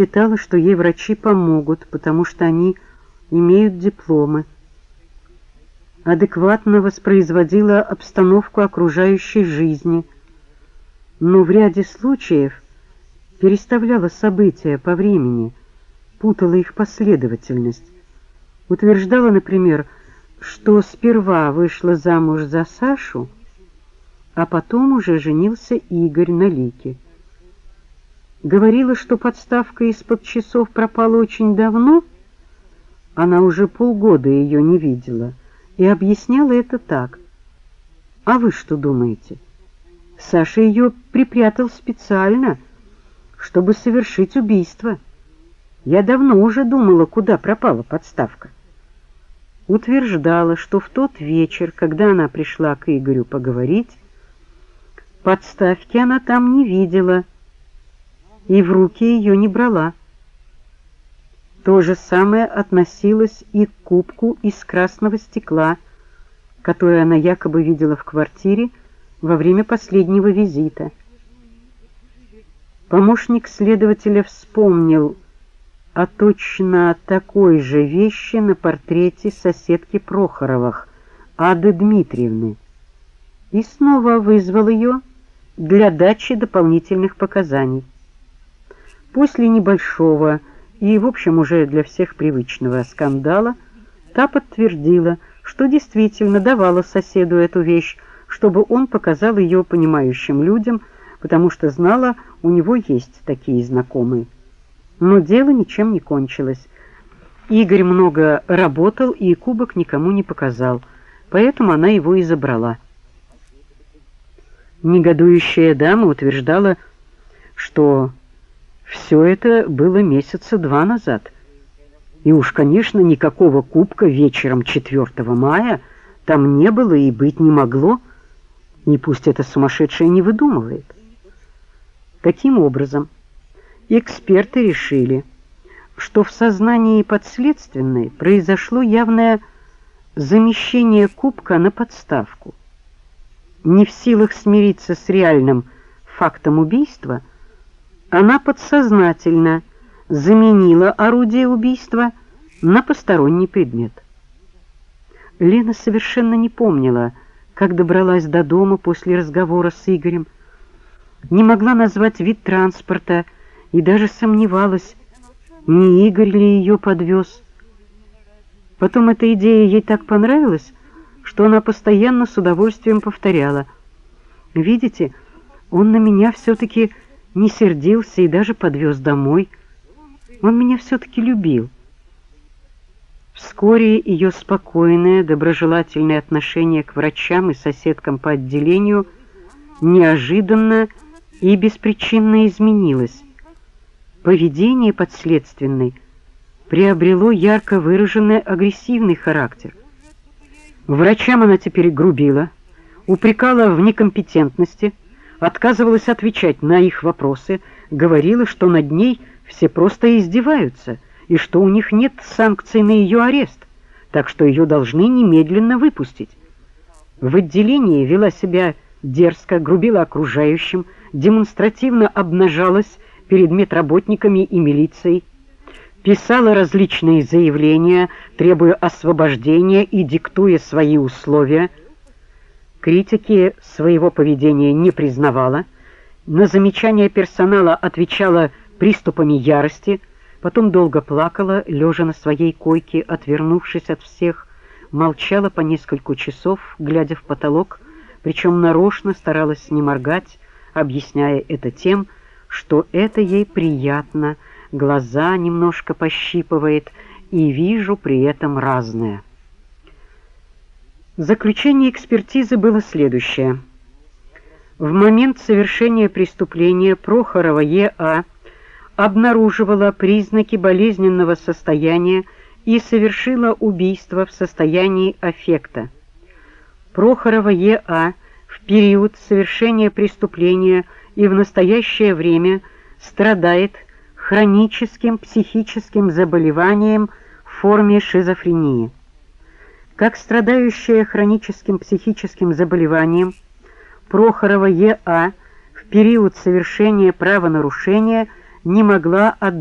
считала, что ей врачи помогут, потому что они имеют дипломы. Адекватно воспроизводила обстановку окружающей жизни, но в ряде случаев переставляла события по времени, путала их последовательность. Утверждала, например, что сперва вышла замуж за Сашу, а потом уже женился Игорь на Лике. Говорила, что подставка из-под часов пропала очень давно, она уже полгода ее не видела, и объясняла это так. А вы что думаете? Саша ее припрятал специально, чтобы совершить убийство. Я давно уже думала, куда пропала подставка. Утверждала, что в тот вечер, когда она пришла к Игорю поговорить, подставки она там не видела и в руки ее не брала. То же самое относилось и к кубку из красного стекла, который она якобы видела в квартире во время последнего визита. Помощник следователя вспомнил о точно такой же вещи на портрете соседки Прохоровых, Ады Дмитриевны, и снова вызвал ее для дачи дополнительных показаний. После небольшого и, в общем, уже для всех привычного скандала, та подтвердила, что действительно давала соседу эту вещь, чтобы он показал ее понимающим людям, потому что знала, у него есть такие знакомые. Но дело ничем не кончилось. Игорь много работал и кубок никому не показал, поэтому она его и забрала. Негодующая дама утверждала, что все это было месяца 2 назад. И уж, конечно, никакого кубка вечером 4 мая там не было и быть не могло, и пусть эта сумасшедшая не выдумывает. Таким образом, эксперты решили, что в сознании подследственной произошло явное замещение кубка на подставку. Не в силах смириться с реальным фактом убийства, она подсознательно заменила орудие убийства на посторонний предмет. Лена совершенно не помнила, как добралась до дома после разговора с Игорем, не могла назвать вид транспорта и даже сомневалась, не Игорь ли ее подвез. Потом эта идея ей так понравилась, что она постоянно с удовольствием повторяла: «Видите, он на меня все-таки не сердился и даже подвез домой. Он меня все-таки любил». Вскоре ее спокойное, доброжелательное отношение к врачам и соседкам по отделению неожиданно и беспричинно изменилось. Поведение подследственной приобрело ярко выраженный агрессивный характер. Врачам она теперь грубила, упрекала в некомпетентности, отказывалась отвечать на их вопросы, говорила, что над ней все просто издеваются и что у них нет санкций на ее арест, так что ее должны немедленно выпустить. В отделении вела себя дерзко, грубила окружающим, демонстративно обнажалась перед медработниками и милицией, писала различные заявления, требуя освобождения и диктуя свои условия. Критики своего поведения не признавала, на замечания персонала отвечала приступами ярости, потом долго плакала, лежа на своей койке, отвернувшись от всех, молчала по несколько часов, глядя в потолок, причем нарочно старалась не моргать, объясняя это тем, что это ей приятно, глаза немножко пощипывает, и вижу при этом разное. Заключение экспертизы было следующее. В момент совершения преступления Прохорова Е.А. обнаруживала признаки болезненного состояния и совершила убийство в состоянии аффекта. Прохорова Е.А. в период совершения преступления и в настоящее время страдает хроническим психическим заболеванием в форме шизофрении. Как страдающая хроническим психическим заболеванием, Прохорова Е.А. в период совершения правонарушения не могла отдать